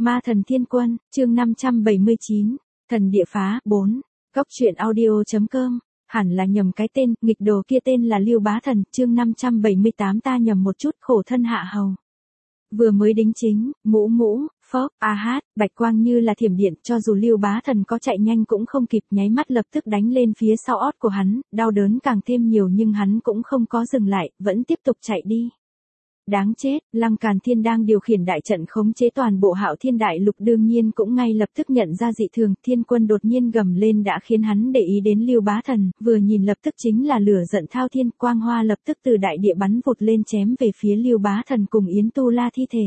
Ma thần thiên quân, chương 579, thần địa phá, 4. Góc truyện audio.com, hẳn là nhầm cái tên, nghịch đồ kia tên là Lưu Bá Thần, chương 578 ta nhầm một chút, khổ thân hạ hầu. Vừa mới đính chính, mũ, phốc, bạch quang như là thiểm điện, cho dù Lưu Bá Thần có chạy nhanh cũng không kịp, nháy mắt lập tức đánh lên phía sau ót của hắn, đau đớn càng thêm nhiều nhưng hắn cũng không có dừng lại, vẫn tiếp tục chạy đi. Đáng chết, Lăng Càn Thiên đang điều khiển đại trận khống chế toàn bộ Hạo Thiên Đại Lục đương nhiên cũng ngay lập tức nhận ra dị thường, Thiên Quân đột nhiên gầm lên đã khiến hắn để ý đến Lưu Bá Thần, vừa nhìn lập tức chính là lửa giận thao thiên, quang hoa lập tức từ đại địa bắn vụt lên chém về phía Lưu Bá Thần cùng Yến Tu La thi thể.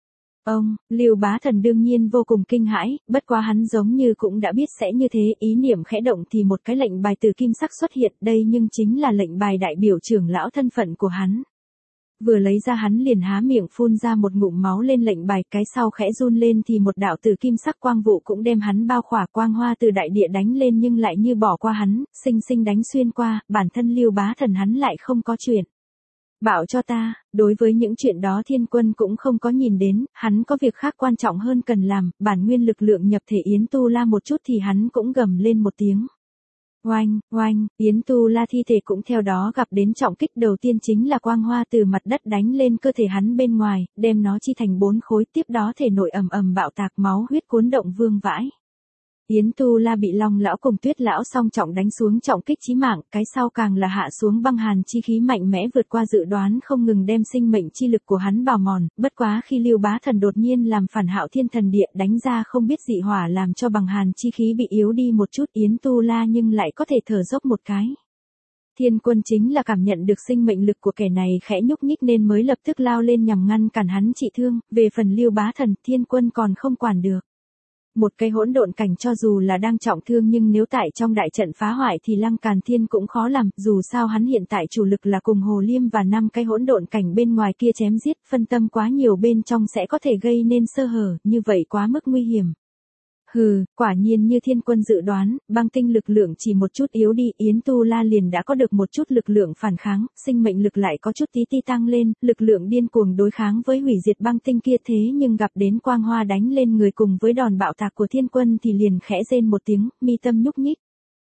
Lưu Bá Thần đương nhiên vô cùng kinh hãi, bất quá hắn giống như cũng đã biết sẽ như thế, ý niệm khẽ động thì một cái lệnh bài từ kim sắc xuất hiện, đây nhưng chính là lệnh bài đại biểu trưởng lão thân phận của hắn. Vừa lấy ra hắn liền há miệng phun ra một ngụm máu lên lệnh bài, cái sau khẽ run lên thì một đạo tử kim sắc quang vụ cũng đem hắn bao khỏa, quang hoa từ đại địa đánh lên nhưng lại như bỏ qua hắn, xinh xinh đánh xuyên qua, bản thân Lưu Bá Thần hắn lại không có chuyện. Bảo cho ta, đối với những chuyện đó Thiên Quân cũng không có nhìn đến, hắn có việc khác quan trọng hơn cần làm, bản nguyên lực lượng nhập thể Yến Tu La một chút thì hắn cũng gầm lên một tiếng. Oanh, Yến Tu La thi thể cũng theo đó gặp đến trọng kích đầu tiên chính là quang hoa từ mặt đất đánh lên cơ thể hắn bên ngoài, đem nó chi thành 4 khối, tiếp đó thể nội ầm bạo tạc, máu huyết cuốn động vương vãi. Yến Tu La bị Long lão cùng Tuyết lão song trọng đánh xuống trọng kích chí mạng, cái sau càng là hạ xuống băng hàn chi khí mạnh mẽ vượt qua dự đoán, không ngừng đem sinh mệnh chi lực của hắn bào mòn, bất quá khi Lưu Bá Thần đột nhiên làm phản Hạo Thiên Thần Địa đánh ra không biết dị hỏa làm cho băng hàn chi khí bị yếu đi một chút, Yến Tu La nhưng lại có thể thở dốc một cái. Thiên Quân chính là cảm nhận được sinh mệnh lực của kẻ này khẽ nhúc nhích nên mới lập tức lao lên nhằm ngăn cản hắn trị thương, về phần Lưu Bá Thần, Thiên Quân còn không quản được. Một cái hỗn độn cảnh cho dù là đang trọng thương nhưng nếu tại trong đại trận phá hoại thì Lăng Càn Thiên cũng khó làm, dù sao hắn hiện tại chủ lực là cùng Hồ Liêm và 5 cái hỗn độn cảnh bên ngoài kia chém giết, phân tâm quá nhiều bên trong sẽ có thể gây nên sơ hở, như vậy quá mức nguy hiểm. Quả nhiên như Thiên Quân dự đoán, băng tinh lực lượng chỉ một chút yếu đi, Yến Tu La liền đã có được một chút lực lượng phản kháng, sinh mệnh lực lại có chút tí tăng lên, lực lượng điên cuồng đối kháng với hủy diệt băng tinh kia, thế nhưng gặp đến quang hoa đánh lên người cùng với đòn bạo tạc của Thiên Quân thì liền khẽ rên một tiếng, mi tâm nhúc nhích.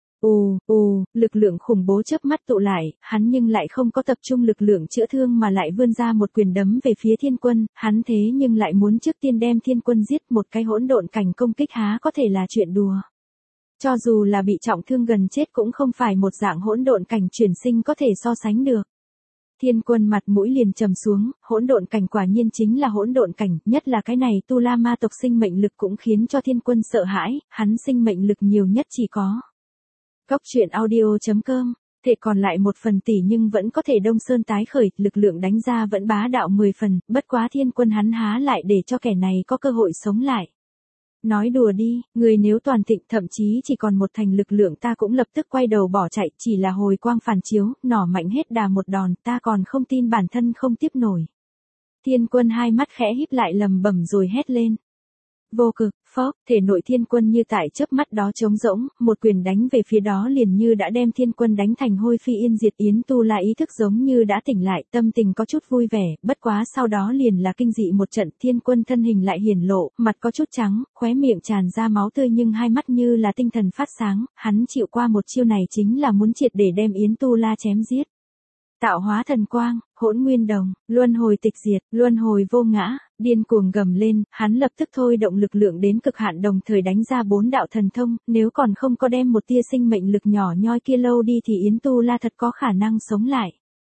Lực lượng khủng bố chớp mắt tụ lại, hắn nhưng lại không có tập trung lực lượng chữa thương mà lại vươn ra một quyền đấm về phía Thiên Quân, hắn thế nhưng lại muốn trước tiên đem Thiên Quân giết, một cái hỗn độn cảnh công kích há có thể là chuyện đùa. Cho dù là bị trọng thương gần chết cũng không phải một dạng hỗn độn cảnh chuyển sinh có thể so sánh được. Thiên Quân mặt mũi liền trầm xuống, hỗn độn cảnh quả nhiên chính là hỗn độn cảnh, nhất là cái này Tu La ma tộc sinh mệnh lực cũng khiến cho Thiên Quân sợ hãi, hắn sinh mệnh lực nhiều nhất chỉ có. Góc truyện audio.com, thể còn lại 1 phần tỷ nhưng vẫn có thể đông sơn tái khởi, lực lượng đánh ra vẫn bá đạo 10 phần, bất quá Thiên Quân hắn há lại để cho kẻ này có cơ hội sống lại. Nói đùa đi, người nếu toàn thịnh thậm chí chỉ còn 1 thành lực lượng ta cũng lập tức quay đầu bỏ chạy, chỉ là hồi quang phản chiếu, nỏ mạnh hết đà một đòn, ta còn không tin bản thân không tiếp nổi. Thiên Quân hai mắt khẽ híp lại lầm bẩm rồi hét lên. Vô cực, phốc, thể nội Thiên Quân như tại chớp mắt đó trống rỗng, một quyền đánh về phía đó liền như đã đem Thiên Quân đánh thành hôi phi yên diệt. Yến Tu La ý thức giống như đã tỉnh lại, tâm tình có chút vui vẻ, bất quá sau đó liền là kinh dị một trận, Thiên Quân thân hình lại hiển lộ, mặt có chút trắng, khóe miệng tràn ra máu tươi nhưng hai mắt như là tinh thần phát sáng, hắn chịu qua một chiêu này chính là muốn triệt để đem Yến Tu La chém giết. Tạo hóa thần quang, hỗn nguyên đồng, luân hồi tịch diệt, luân hồi vô ngã, điên cuồng gầm lên, hắn lập tức thôi động lực lượng đến cực hạn đồng thời đánh ra 4 đạo thần thông, nếu còn không có đem một tia sinh mệnh lực nhỏ nhoi kia lâu đi thì Yến Tu La thật có khả năng sống lại.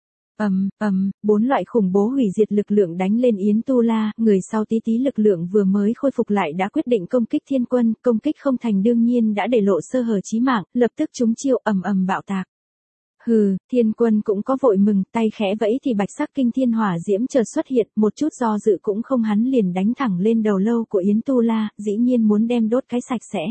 4 loại khủng bố hủy diệt lực lượng đánh lên Yến Tu La, người sau tí lực lượng vừa mới khôi phục lại đã quyết định công kích Thiên Quân, công kích không thành đương nhiên đã để lộ sơ hở chí mạng, lập tức trúng chiêu bạo tạc. Thiên Quân cũng có vội mừng, tay khẽ vẫy thì bạch sắc kinh thiên hỏa diễm chợt xuất hiện, một chút do dự cũng không hắn liền đánh thẳng lên đầu lâu của Yến Tu La, dĩ nhiên muốn đem đốt cái sạch sẽ.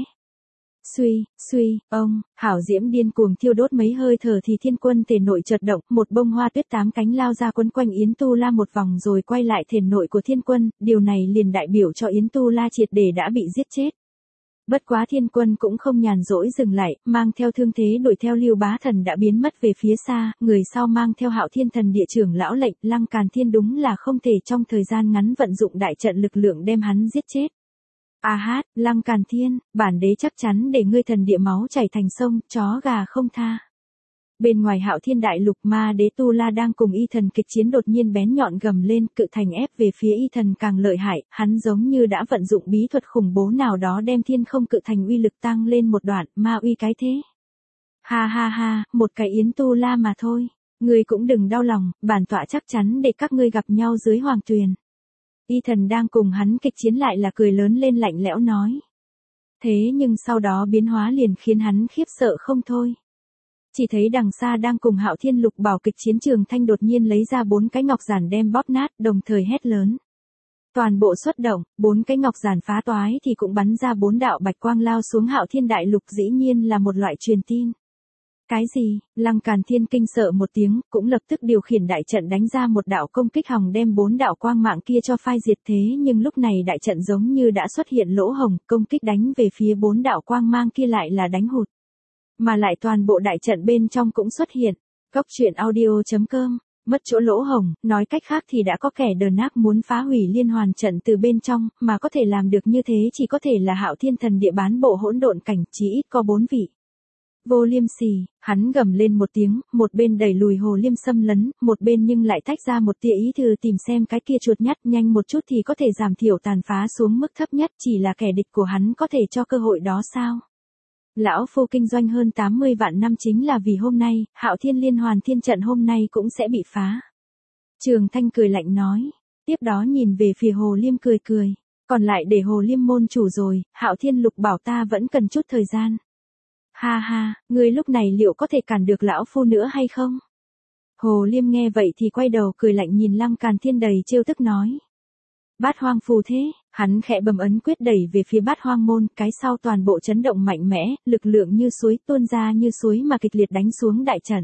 Suy, hảo diễm điên cuồng thiêu đốt mấy hơi thở thì Thiên Quân thể nội chợt động, một bông hoa tuyết 8 cánh lao ra quấn quanh Yến Tu La một vòng rồi quay lại thể nội của Thiên Quân, điều này liền đại biểu cho Yến Tu La triệt để đã bị giết chết. Bất quá Thiên Quân cũng không nhàn rỗi dừng lại, mang theo thương thế đuổi theo Lưu Bá Thần đã biến mất về phía xa, người sau mang theo Hạo Thiên Thần Địa trưởng lão lệnh, Lăng Càn Thiên đúng là không thể trong thời gian ngắn vận dụng đại trận lực lượng đem hắn giết chết. A hát, Lăng Càn Thiên, bản đế chắc chắn để ngươi thần địa máu chảy thành sông, chó gà không tha. Bên ngoài Hạo Thiên Đại Lục, ma đế Tu La đang cùng y thần kịch chiến, đột nhiên bén nhọn gầm lên, cự thành ép về phía y thần càng lợi hại, hắn giống như đã vận dụng bí thuật khủng bố nào đó đem thiên không cự thành uy lực tăng lên một đoạn, ma uy cái thế. Ha ha ha, một cái yến Tu La mà thôi, ngươi cũng đừng đau lòng, bản tọa chắc chắn để các ngươi gặp nhau dưới hoàng tuyền. Y thần đang cùng hắn kịch chiến lại là cười lớn lên lạnh lẽo nói. Thế nhưng sau đó biến hóa liền khiến hắn khiếp sợ không thôi. Chỉ thấy đằng xa đang cùng Hạo Thiên Lục Bảo kịch chiến Trường Thanh đột nhiên lấy ra 4 cái ngọc giản đem bóp nát, đồng thời hét lớn. Toàn bộ xuất động, 4 cái ngọc giản phá toái thì cũng bắn ra 4 đạo bạch quang lao xuống Hạo Thiên Đại Lục, dĩ nhiên là một loại truyền tin. Cái gì? Lăng Càn Thiên kinh sợ một tiếng, cũng lập tức điều khiển đại trận đánh ra một đạo công kích hòng đem 4 đạo quang mạng kia cho phai diệt, thế nhưng lúc này đại trận giống như đã xuất hiện lỗ hổng, công kích đánh về phía 4 đạo quang mang kia lại là đánh hụt. Mà lại toàn bộ đại trận bên trong cũng xuất hiện. Góc truyện audio.com, mất chỗ lỗ hổng, nói cách khác thì đã có kẻ đờ nác muốn phá hủy liên hoàn trận từ bên trong, mà có thể làm được như thế chỉ có thể là Hạo Thiên thần địa bán bộ hỗn độn cảnh, chỉ ít có 4 vị. Vô Liêm Sỉ, hắn gầm lên một tiếng, một bên đẩy lùi Hồ Liêm xâm lấn, một bên nhưng lại tách ra một tia ý thử tìm xem cái kia chuột nhắt nhanh một chút thì có thể giảm thiểu tàn phá xuống mức thấp nhất, chỉ là kẻ địch của hắn có thể cho cơ hội đó sao? Lão phu kinh doanh hơn 80 vạn năm chính là vì hôm nay, Hạo Thiên liên hoàn thiên trận hôm nay cũng sẽ bị phá. Trường Thanh cười lạnh nói, tiếp đó nhìn về phía Hồ Liêm cười cười, còn lại để Hồ Liêm môn chủ rồi, Hạo Thiên Lục Bảo ta vẫn cần chút thời gian. Ha ha, ngươi lúc này liệu có thể cản được lão phu nữa hay không? Hồ Liêm nghe vậy thì quay đầu cười lạnh nhìn Lăng Càn Thiên đầy trêu tức nói. Bát hoang phù thế, hắn khẽ bấm ấn quyết đẩy về phía bát hoang môn, cái sau toàn bộ chấn động mạnh mẽ, lực lượng như suối tuôn ra như suối mà kịch liệt đánh xuống đại trận.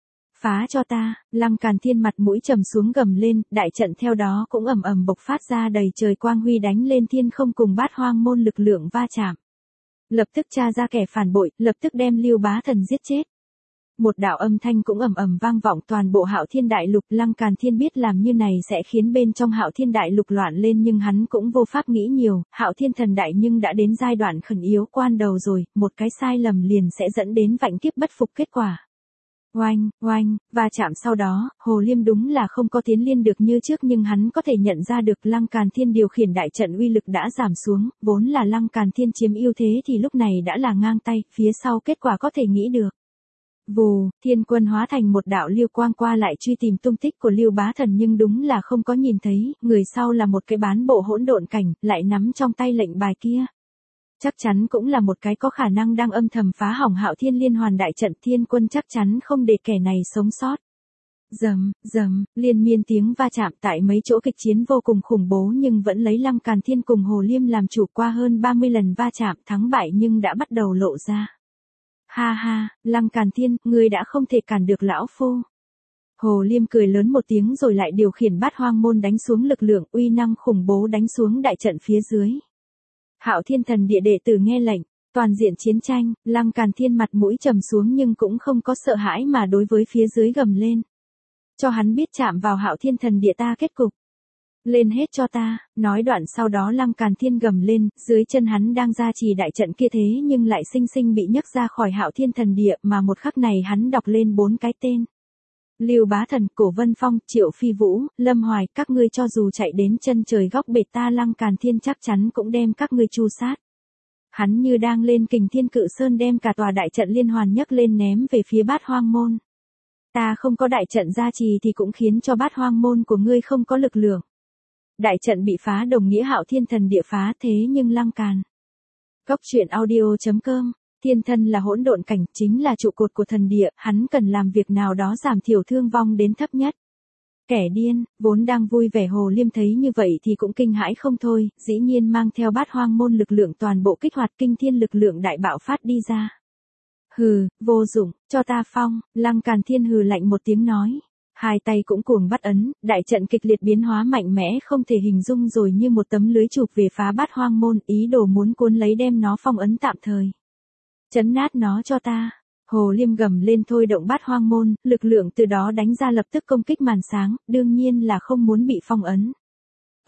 Phá cho ta, Lăng Càn Thiên mặt mũi trầm xuống gầm lên, đại trận theo đó cũng ầm ầm bộc phát ra đầy trời quang huy đánh lên thiên không cùng bát hoang môn lực lượng va chạm. Lập tức tra ra kẻ phản bội, lập tức đem Lưu Bá Thần giết chết. Một đạo âm thanh cũng ầm ầm vang vọng toàn bộ Hạo Thiên Đại Lục, Lăng Càn Thiên biết làm như này sẽ khiến bên trong Hạo Thiên Đại Lục loạn lên nhưng hắn cũng vô pháp nghĩ nhiều, Hạo Thiên thần đại nhưng đã đến giai đoạn khẩn yếu quan đầu rồi, một cái sai lầm liền sẽ dẫn đến vạn kiếp bất phục kết quả. Oanh, oanh, và chạm sau đó, Hồ Liêm đúng là không có tiến liên được như trước nhưng hắn có thể nhận ra được Lăng Càn Thiên điều khiển đại trận uy lực đã giảm xuống, vốn là Lăng Càn Thiên chiếm ưu thế thì lúc này đã là ngang tay, phía sau kết quả có thể nghĩ được. Vù, thiên quân hóa thành một đạo lưu quang qua lại truy tìm tung tích của Lưu Bá Thần nhưng đúng là không có nhìn thấy, người sau là một cái bán bộ hỗn độn cảnh, lại nắm trong tay lệnh bài kia. Chắc chắn cũng là một cái có khả năng đang âm thầm phá hỏng Hạo Thiên liên hoàn đại trận, thiên quân chắc chắn không để kẻ này sống sót. Rầm, rầm, liên miên tiếng va chạm tại mấy chỗ kịch chiến vô cùng khủng bố nhưng vẫn lấy Lăng Càn Thiên cùng Hồ Liêm làm chủ, qua hơn 30 lần va chạm thắng bại nhưng đã bắt đầu lộ ra. Ha ha, Lăng Càn Thiên, ngươi đã không thể cản được lão phu. Hồ Liêm cười lớn một tiếng rồi lại điều khiển bát hoang môn đánh xuống lực lượng uy năng khủng bố đánh xuống đại trận phía dưới. Hạo Thiên thần địa đệ tử nghe lệnh, toàn diện chiến tranh, Lăng Càn Thiên mặt mũi trầm xuống nhưng cũng không có sợ hãi mà đối với phía dưới gầm lên. Cho hắn biết chạm vào Hạo Thiên thần địa ta kết cục. Lên hết cho ta, nói đoạn sau đó Lăng Càn Thiên gầm lên, dưới chân hắn đang ra trì đại trận kia thế nhưng lại sinh sinh bị nhấc ra khỏi Hạo Thiên thần địa mà một khắc này hắn đọc lên 4 cái tên. Lưu Bá Thần, Cổ Vân Phong, Triệu Phi Vũ, Lâm Hoài, các ngươi cho dù chạy đến chân trời góc bể ta Lăng Càn Thiên chắc chắn cũng đem các ngươi tru sát. Hắn như đang lên Kình Thiên Cự Sơn đem cả tòa đại trận liên hoàn nhấc lên ném về phía bát hoang môn. Ta không có đại trận gia trì thì cũng khiến cho bát hoang môn của ngươi không có lực lượng. Đại trận bị phá đồng nghĩa Hạo Thiên thần địa phá thế nhưng Lăng Càn. Góc truyện audio.com, thiên thân là hỗn độn cảnh, chính là trụ cột của thần địa, hắn cần làm việc nào đó giảm thiểu thương vong đến thấp nhất. Kẻ điên, vốn đang vui vẻ Hồ Liêm thấy như vậy thì cũng kinh hãi không thôi, dĩ nhiên mang theo bát hoang môn lực lượng toàn bộ kích hoạt kinh thiên lực lượng đại bạo phát đi ra. Hừ, vô dụng, cho ta phong, Lăng Càn Thiên hừ lạnh một tiếng nói. Hai tay cũng cuồng bắt ấn, đại trận kịch liệt biến hóa mạnh mẽ không thể hình dung rồi như một tấm lưới chụp về phá bát hoang môn, ý đồ muốn cuốn lấy đem nó phong ấn tạm thời. Chấn nát nó cho ta. Hồ Liêm gầm lên thôi động bát hoang môn, lực lượng từ đó đánh ra lập tức công kích màn sáng, đương nhiên là không muốn bị phong ấn.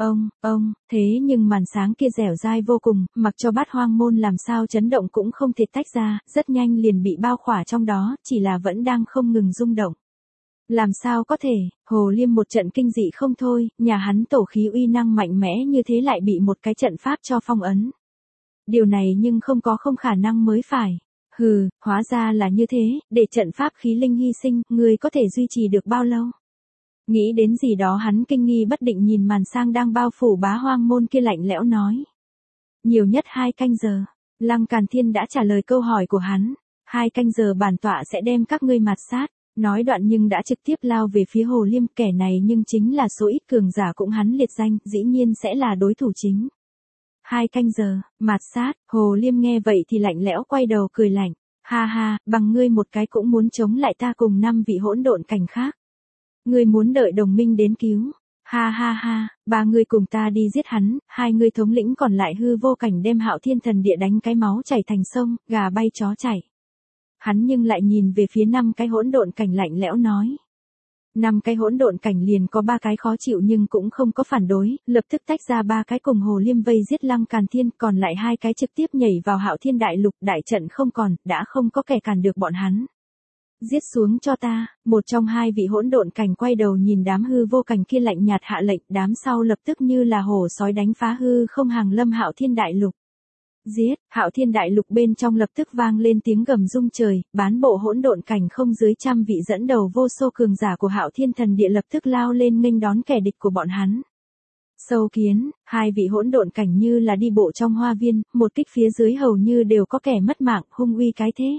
Thế nhưng màn sáng kia dẻo dai vô cùng, mặc cho bát hoang môn làm sao chấn động cũng không thể tách ra, rất nhanh liền bị bao khỏa trong đó, chỉ là vẫn đang không ngừng rung động. Làm sao có thể, Hồ Liêm một trận kinh dị không thôi, nhà hắn tổ khí uy năng mạnh mẽ như thế lại bị một cái trận pháp cho phong ấn. Điều này nhưng không khả năng mới phải. Hừ, hóa ra là như thế, để trận pháp khí linh hy sinh, người có thể duy trì được bao lâu? Nghĩ đến gì đó hắn kinh nghi bất định nhìn màn sang đang bao phủ bá hoang môn kia lạnh lẽo nói. Nhiều nhất 2 canh giờ, Lăng Càn Thiên đã trả lời câu hỏi của hắn. 2 canh giờ bản tọa sẽ đem các ngươi mạt sát. Nói đoạn nhưng đã trực tiếp lao về phía Hồ Liêm, kẻ này nhưng chính là số ít cường giả cũng hắn liệt danh, dĩ nhiên sẽ là đối thủ chính. 2 canh giờ, mạt sát, Hồ Liêm nghe vậy thì lạnh lẽo quay đầu cười lạnh. Ha ha, bằng ngươi một cái cũng muốn chống lại ta cùng 5 vị hỗn độn cảnh khác. Ngươi muốn đợi đồng minh đến cứu. Ha ha ha, 3 người cùng ta đi giết hắn, 2 người thống lĩnh còn lại hư vô cảnh đem Hạo Thiên Thần Địa đánh cái máu chảy thành sông, gà bay chó chạy. Hắn nhưng lại nhìn về phía 5 cái hỗn độn cảnh lạnh lẽo nói. 5 cái hỗn độn cảnh liền có 3 cái khó chịu nhưng cũng không có phản đối, lập tức tách ra 3 cái cùng Hồ Liêm vây giết Lăng Càn Thiên, còn lại 2 cái trực tiếp nhảy vào Hạo Thiên Đại Lục, đại trận không còn, đã không có kẻ cản được bọn hắn. Giết xuống cho ta, một trong 2 vị hỗn độn cảnh quay đầu nhìn đám hư vô cảnh kia lạnh nhạt hạ lệnh, đám sau lập tức như là hổ sói đánh phá hư không hàng lâm Hạo Thiên Đại Lục. Giết, Hạo Thiên Đại Lục bên trong lập tức vang lên tiếng gầm rung trời, bán bộ hỗn độn cảnh không dưới trăm vị dẫn đầu vô số cường giả của Hạo Thiên Thần Địa lập tức lao lên nghênh đón kẻ địch của bọn hắn. Sâu kiến, 2 vị hỗn độn cảnh như là đi bộ trong hoa viên, một kích phía dưới hầu như đều có kẻ mất mạng, hung uy cái thế.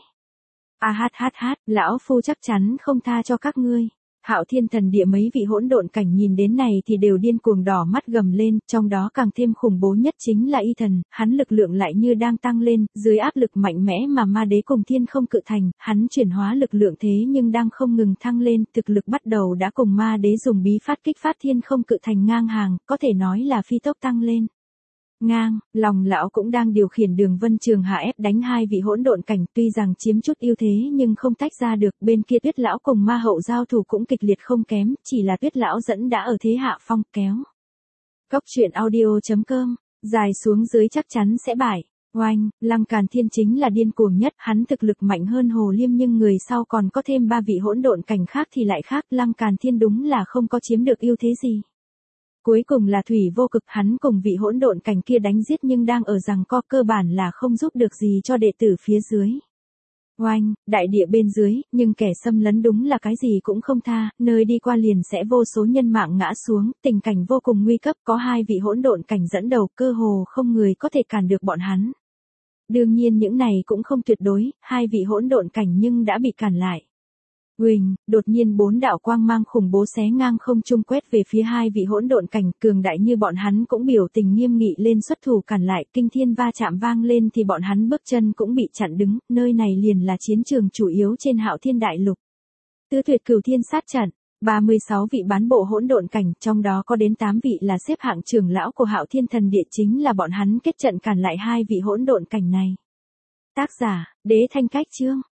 Lão phu chắc chắn không tha cho các ngươi. Hạo Thiên Thần Địa mấy vị hỗn độn cảnh nhìn đến này thì đều điên cuồng đỏ mắt gầm lên, trong đó càng thêm khủng bố nhất chính là Y Thần, hắn lực lượng lại như đang tăng lên, dưới áp lực mạnh mẽ mà ma đế cùng thiên không cự thành, hắn chuyển hóa lực lượng thế nhưng đang không ngừng thăng lên, thực lực bắt đầu đã cùng ma đế dùng bí phát kích phát thiên không cự thành ngang hàng, có thể nói là phi tốc tăng lên. Lòng lão cũng đang điều khiển Đường Vân Trường hạ ép đánh 2 vị hỗn độn cảnh, tuy rằng chiếm chút ưu thế nhưng không tách ra được, bên kia Tuyết lão cùng Ma Hậu giao thủ cũng kịch liệt không kém, chỉ là Tuyết lão dẫn đã ở thế hạ phong, kéo. Cốc truyện audio.com, dài xuống dưới chắc chắn sẽ bại. Oanh, Lăng Càn Thiên chính là điên cuồng nhất, hắn thực lực mạnh hơn Hồ Liêm nhưng người sau còn có thêm 3 vị hỗn độn cảnh khác thì lại khác, Lăng Càn Thiên đúng là không có chiếm được ưu thế gì. Cuối cùng là thủy vô cực, hắn cùng vị hỗn độn cảnh kia đánh giết nhưng đang ở giằng co, cơ bản là không giúp được gì cho đệ tử phía dưới. Oanh, đại địa bên dưới, nhưng kẻ xâm lấn đúng là cái gì cũng không tha, nơi đi qua liền sẽ vô số nhân mạng ngã xuống, tình cảnh vô cùng nguy cấp, có 2 vị hỗn độn cảnh dẫn đầu, cơ hồ không người có thể cản được bọn hắn. Đương nhiên những này cũng không tuyệt đối, 2 vị hỗn độn cảnh nhưng đã bị cản lại. Huỳnh, đột nhiên 4 đạo quang mang khủng bố xé ngang không trung quét về phía 2 vị hỗn độn cảnh, cường đại như bọn hắn cũng biểu tình nghiêm nghị lên xuất thủ cản lại, kinh thiên va chạm vang lên thì bọn hắn bước chân cũng bị chặn đứng, nơi này liền là chiến trường chủ yếu trên Hạo Thiên Đại Lục. Tứ tuyệt cửu thiên sát trận, 36 vị bán bộ hỗn độn cảnh, trong đó có đến 8 vị là xếp hạng trưởng lão của Hạo Thiên Thần Địa, chính là bọn hắn kết trận cản lại 2 vị hỗn độn cảnh này. Tác giả, Đế Thanh Cách Chương.